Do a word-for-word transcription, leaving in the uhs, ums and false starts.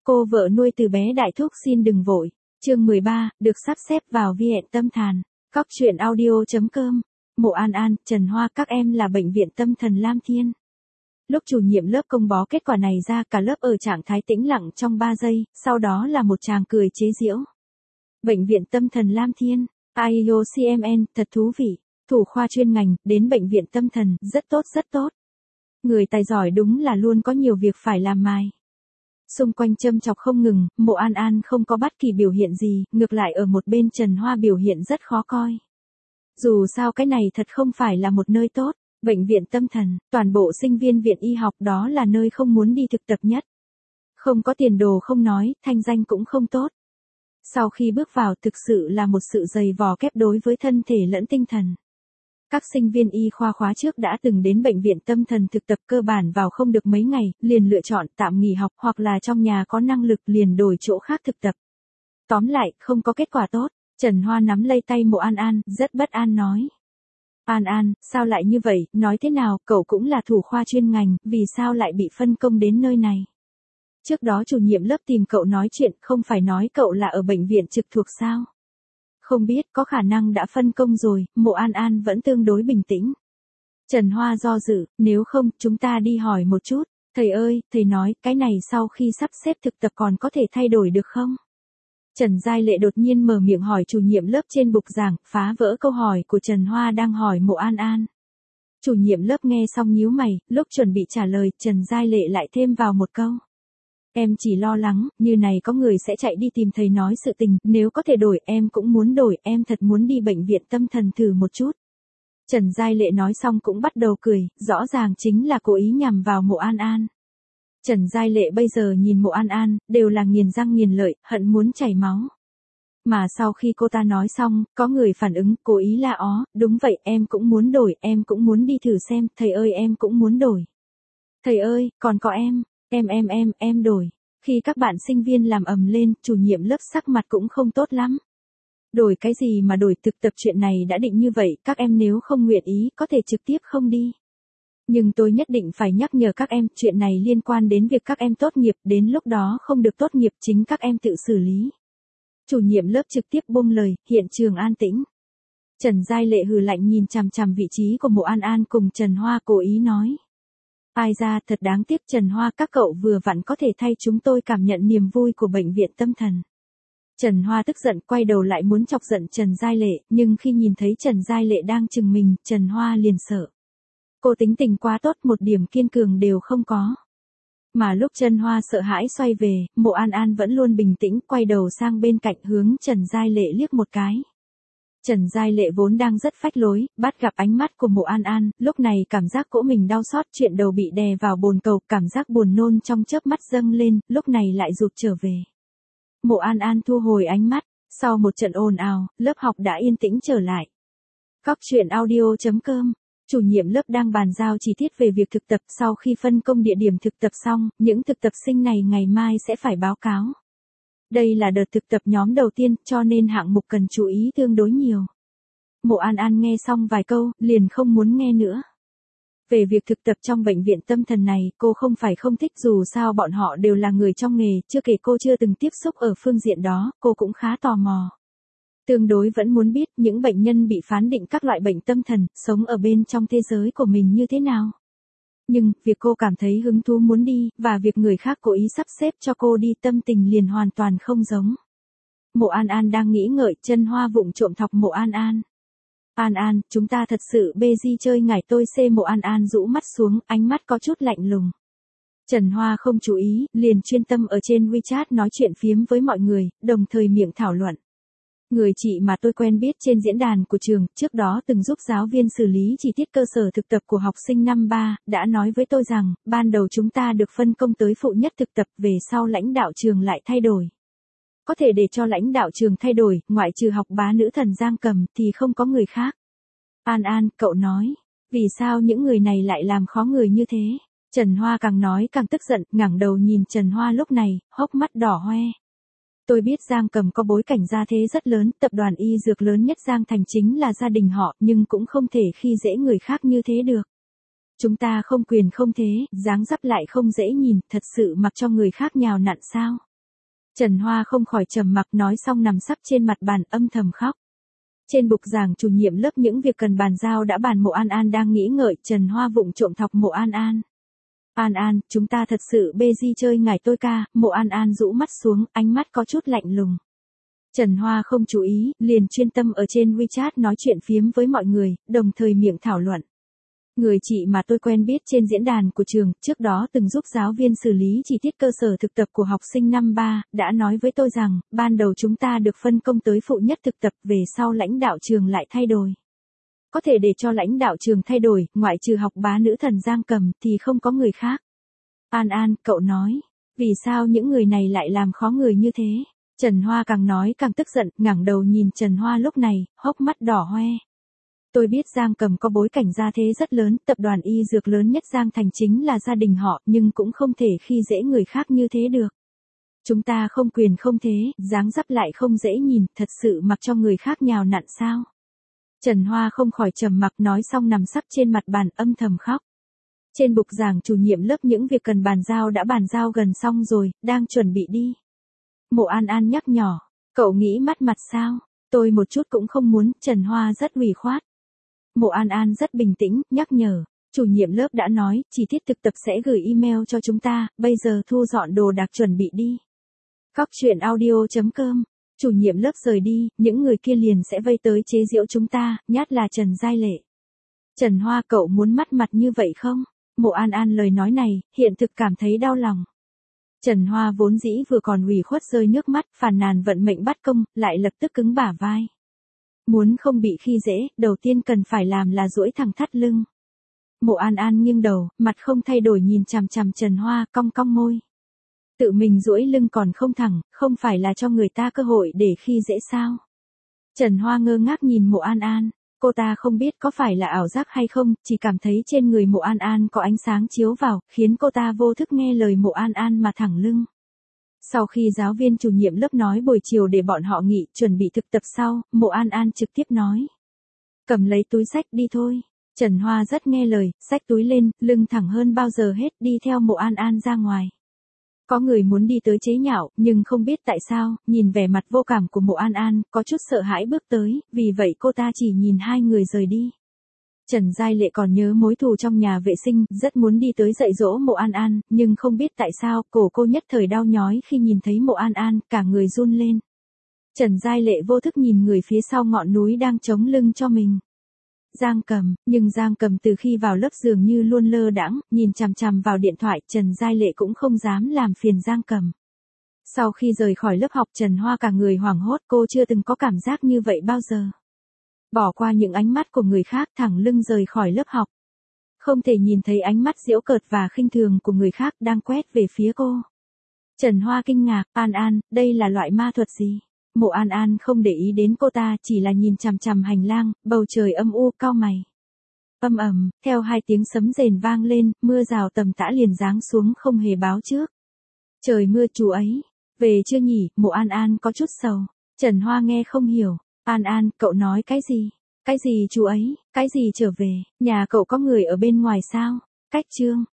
Cô vợ nuôi từ bé đại thúc xin đừng vội. Chương mười ba, được sắp xếp vào viện tâm thần. Cóc truyện audio chấm com. Mộ An An, Trần Hoa các em là bệnh viện tâm thần Lam Thiên. Lúc chủ nhiệm lớp công bố kết quả này ra, cả lớp ở trạng thái tĩnh lặng trong ba giây, sau đó là một tràng cười chế giễu. Bệnh viện tâm thần Lam Thiên, i o c m n, thật thú vị. Thủ khoa chuyên ngành, đến bệnh viện tâm thần, rất tốt rất tốt. Người tài giỏi đúng là luôn có nhiều việc phải làm mài. Xung quanh châm chọc không ngừng, Mộ An An không có bất kỳ biểu hiện gì, ngược lại ở một bên Trần Hoa biểu hiện rất khó coi. Dù sao cái này thật không phải là một nơi tốt, bệnh viện tâm thần, toàn bộ sinh viên viện y học đó là nơi không muốn đi thực tập nhất. Không có tiền đồ không nói, thanh danh cũng không tốt. Sau khi bước vào thực sự là một sự dày vò kép đối với thân thể lẫn tinh thần. Các sinh viên y khoa khóa trước đã từng đến bệnh viện tâm thần thực tập cơ bản vào không được mấy ngày, liền lựa chọn tạm nghỉ học hoặc là trong nhà có năng lực liền đổi chỗ khác thực tập. Tóm lại, không có kết quả tốt, Trần Hoa nắm lấy tay Mộ An An, rất bất an nói. An An, sao lại như vậy, nói thế nào, cậu cũng là thủ khoa chuyên ngành, vì sao lại bị phân công đến nơi này? Trước đó chủ nhiệm lớp tìm cậu nói chuyện, không phải nói cậu là ở bệnh viện trực thuộc sao? Không biết, có khả năng đã phân công rồi, Mộ An An vẫn tương đối bình tĩnh. Trần Hoa do dự, nếu không, chúng ta đi hỏi một chút. Thầy ơi, thầy nói, cái này sau khi sắp xếp thực tập còn có thể thay đổi được không? Trần Giai Lệ đột nhiên mở miệng hỏi chủ nhiệm lớp trên bục giảng, phá vỡ câu hỏi của Trần Hoa đang hỏi Mộ An An. Chủ nhiệm lớp nghe xong nhíu mày, lúc chuẩn bị trả lời, Trần Giai Lệ lại thêm vào một câu. Em chỉ lo lắng, như này có người sẽ chạy đi tìm thầy nói sự tình, nếu có thể đổi em cũng muốn đổi, em thật muốn đi bệnh viện tâm thần thử một chút. Trần Giai Lệ nói xong cũng bắt đầu cười, rõ ràng chính là cố ý nhằm vào Mộ An An. Trần Giai Lệ bây giờ nhìn Mộ An An, đều là nghiền răng nghiền lợi, hận muốn chảy máu. Mà sau khi cô ta nói xong, có người phản ứng, cố ý la ó, đúng vậy, em cũng muốn đổi, em cũng muốn đi thử xem, thầy ơi em cũng muốn đổi. Thầy ơi, còn có em. Em em em, em đổi. Khi các bạn sinh viên làm ầm lên, chủ nhiệm lớp sắc mặt cũng không tốt lắm. Đổi cái gì mà đổi, thực tập chuyện này đã định như vậy, các em nếu không nguyện ý, có thể trực tiếp không đi. Nhưng tôi nhất định phải nhắc nhở các em, chuyện này liên quan đến việc các em tốt nghiệp, đến lúc đó không được tốt nghiệp chính các em tự xử lý. Chủ nhiệm lớp trực tiếp buông lời, hiện trường an tĩnh. Trần Giai Lệ hừ lạnh nhìn chằm chằm vị trí của Mộ An An cùng Trần Hoa cố ý nói. Ai ra, thật đáng tiếc Trần Hoa, các cậu vừa vặn có thể thay chúng tôi cảm nhận niềm vui của bệnh viện tâm thần. Trần Hoa tức giận quay đầu lại muốn chọc giận Trần Giai Lệ, nhưng khi nhìn thấy Trần Giai Lệ đang chừng mình, Trần Hoa liền sợ. Cô tính tình quá tốt, một điểm kiên cường đều không có. Mà lúc Trần Hoa sợ hãi xoay về, Mộ An An vẫn luôn bình tĩnh, quay đầu sang bên cạnh hướng Trần Giai Lệ liếc một cái. Trần Giai Lệ vốn đang rất phách lối, bắt gặp ánh mắt của Mộ An An, lúc này cảm giác cỗ mình đau xót, chuyện đầu bị đè vào bồn cầu, cảm giác buồn nôn trong chớp mắt dâng lên, lúc này lại rụt trở về. Mộ An An thu hồi ánh mắt, sau một trận ồn ào, lớp học đã yên tĩnh trở lại. Cóc truyện audio chấm com, chủ nhiệm lớp đang bàn giao chi tiết về việc thực tập, sau khi phân công địa điểm thực tập xong, những thực tập sinh này ngày mai sẽ phải báo cáo. Đây là đợt thực tập nhóm đầu tiên, cho nên hạng mục cần chú ý tương đối nhiều. Mộ An An nghe xong vài câu, liền không muốn nghe nữa. Về việc thực tập trong bệnh viện tâm thần này, cô không phải không thích, dù sao bọn họ đều là người trong nghề, chưa kể cô chưa từng tiếp xúc ở phương diện đó, cô cũng khá tò mò. Tương đối vẫn muốn biết những bệnh nhân bị phán định các loại bệnh tâm thần, sống ở bên trong thế giới của mình như thế nào. Nhưng, việc cô cảm thấy hứng thú muốn đi, và việc người khác cố ý sắp xếp cho cô đi tâm tình liền hoàn toàn không giống. Mộ An An đang nghĩ ngợi, Trần Hoa vụng trộm thọc Mộ An An. An An, chúng ta thật sự bê di chơi ngải tôi xê. Mộ An An rũ mắt xuống, ánh mắt có chút lạnh lùng. Trần Hoa không chú ý, liền chuyên tâm ở trên WeChat nói chuyện phiếm với mọi người, đồng thời miệng thảo luận. Người chị mà tôi quen biết trên diễn đàn của trường, trước đó từng giúp giáo viên xử lý chi tiết cơ sở thực tập của học sinh năm ba, đã nói với tôi rằng, ban đầu chúng ta được phân công tới phụ nhất thực tập, về sau lãnh đạo trường lại thay đổi. Có thể để cho lãnh đạo trường thay đổi, ngoại trừ học bá nữ thần Giang Cầm, thì không có người khác. An An, cậu nói, vì sao những người này lại làm khó người như thế? Trần Hoa càng nói càng tức giận, ngẩng đầu nhìn Trần Hoa lúc này, hốc mắt đỏ hoe. Tôi biết Giang Cầm có bối cảnh gia thế rất lớn, tập đoàn y dược lớn nhất Giang Thành chính là gia đình họ, nhưng cũng không thể khi dễ người khác như thế được. Chúng ta không quyền không thế, dáng dấp lại không dễ nhìn, thật sự mặc cho người khác nhào nặn sao? Trần Hoa không khỏi trầm mặc, nói xong nằm sấp trên mặt bàn âm thầm khóc. Trên bục giảng chủ nhiệm lớp những việc cần bàn giao đã bàn, Mộ An An đang nghĩ ngợi, Trần Hoa vụng trộm thọc Mộ An An. An An, chúng ta thật sự busy chơi ngải tôi ca. Mộ An An rũ mắt xuống, ánh mắt có chút lạnh lùng. Trần Hoa không chú ý, liền chuyên tâm ở trên WeChat nói chuyện phiếm với mọi người, đồng thời miệng thảo luận. Người chị mà tôi quen biết trên diễn đàn của trường, trước đó từng giúp giáo viên xử lý chi tiết cơ sở thực tập của học sinh năm ba, đã nói với tôi rằng, ban đầu chúng ta được phân công tới phụ nhất thực tập, về sau lãnh đạo trường lại thay đổi. Có thể để cho lãnh đạo trường thay đổi, ngoại trừ học bá nữ thần Giang Cầm, thì không có người khác. An An, cậu nói, vì sao những người này lại làm khó người như thế? Trần Hoa càng nói càng tức giận, ngẩng đầu nhìn Trần Hoa lúc này, hốc mắt đỏ hoe. Tôi biết Giang Cầm có bối cảnh gia thế rất lớn, tập đoàn y dược lớn nhất Giang Thành chính là gia đình họ, nhưng cũng không thể khi dễ người khác như thế được. Chúng ta không quyền không thế, dáng dấp lại không dễ nhìn, thật sự mặc cho người khác nhào nặn sao? Trần Hoa không khỏi trầm mặc, nói xong nằm sấp trên mặt bàn âm thầm khóc. Trên bục giảng chủ nhiệm lớp những việc cần bàn giao đã bàn giao gần xong rồi, đang chuẩn bị đi. Mộ An An nhắc nhỏ, cậu nghĩ mất mặt sao? Tôi một chút cũng không muốn. Trần Hoa rất ủy khoát. Mộ An An rất bình tĩnh, nhắc nhở, chủ nhiệm lớp đã nói, chi tiết thực tập sẽ gửi email cho chúng ta, bây giờ thu dọn đồ đạc chuẩn bị đi. Cóc truyện audio chấm com. Chủ nhiệm lớp rời đi, những người kia liền sẽ vây tới chế giễu chúng ta, nhát là Trần Giai Lệ. Trần Hoa, cậu muốn mất mặt như vậy không? Mộ An An lời nói này, hiện thực cảm thấy đau lòng. Trần Hoa vốn dĩ vừa còn ủy khuất rơi nước mắt, phàn nàn vận mệnh bắt công, lại lập tức cứng bả vai. Muốn không bị khi dễ, đầu tiên cần phải làm là duỗi thẳng thắt lưng. Mộ An An nghiêng đầu, mặt không thay đổi nhìn chằm chằm Trần Hoa, cong cong môi. Tự mình duỗi lưng còn không thẳng, không phải là cho người ta cơ hội để khi dễ sao? Trần Hoa ngơ ngác nhìn Mộ An An, cô ta không biết có phải là ảo giác hay không, chỉ cảm thấy trên người Mộ An An có ánh sáng chiếu vào, khiến cô ta vô thức nghe lời Mộ An An mà thẳng lưng. Sau khi giáo viên chủ nhiệm lớp nói buổi chiều để bọn họ nghỉ, chuẩn bị thực tập sau, Mộ An An trực tiếp nói. Cầm lấy túi xách đi thôi. Trần Hoa rất nghe lời, xách túi lên, lưng thẳng hơn bao giờ hết, đi theo Mộ An An ra ngoài. Có người muốn đi tới chế nhạo, nhưng không biết tại sao, nhìn vẻ mặt vô cảm của Mộ An An, có chút sợ hãi bước tới, vì vậy cô ta chỉ nhìn hai người rời đi. Trần Giai Lệ còn nhớ mối thù trong nhà vệ sinh, rất muốn đi tới dạy dỗ Mộ An An, nhưng không biết tại sao, cổ cô nhất thời đau nhói khi nhìn thấy Mộ An An, cả người run lên. Trần Giai Lệ vô thức nhìn người phía sau ngọn núi đang chống lưng cho mình. Giang Cầm, nhưng Giang Cầm từ khi vào lớp dường như luôn lơ đãng, nhìn chằm chằm vào điện thoại, Trần Giai Lệ cũng không dám làm phiền Giang Cầm. Sau khi rời khỏi lớp học, Trần Hoa cả người hoảng hốt, cô chưa từng có cảm giác như vậy bao giờ. Bỏ qua những ánh mắt của người khác, thẳng lưng rời khỏi lớp học. Không thể nhìn thấy ánh mắt giễu cợt và khinh thường của người khác đang quét về phía cô. Trần Hoa kinh ngạc, An An, đây là loại ma thuật gì? Mộ An An không để ý đến cô ta, chỉ là nhìn chằm chằm hành lang, bầu trời âm u, cau mày. Âm ầm, theo hai tiếng sấm rền vang lên, mưa rào tầm tã liền giáng xuống không hề báo trước. Trời mưa chú ấy, về chưa nhỉ? Mộ An An có chút sầu. Trần Hoa nghe không hiểu. An An, cậu nói cái gì? Cái gì chú ấy? Cái gì trở về? Nhà cậu có người ở bên ngoài sao? Cách chương.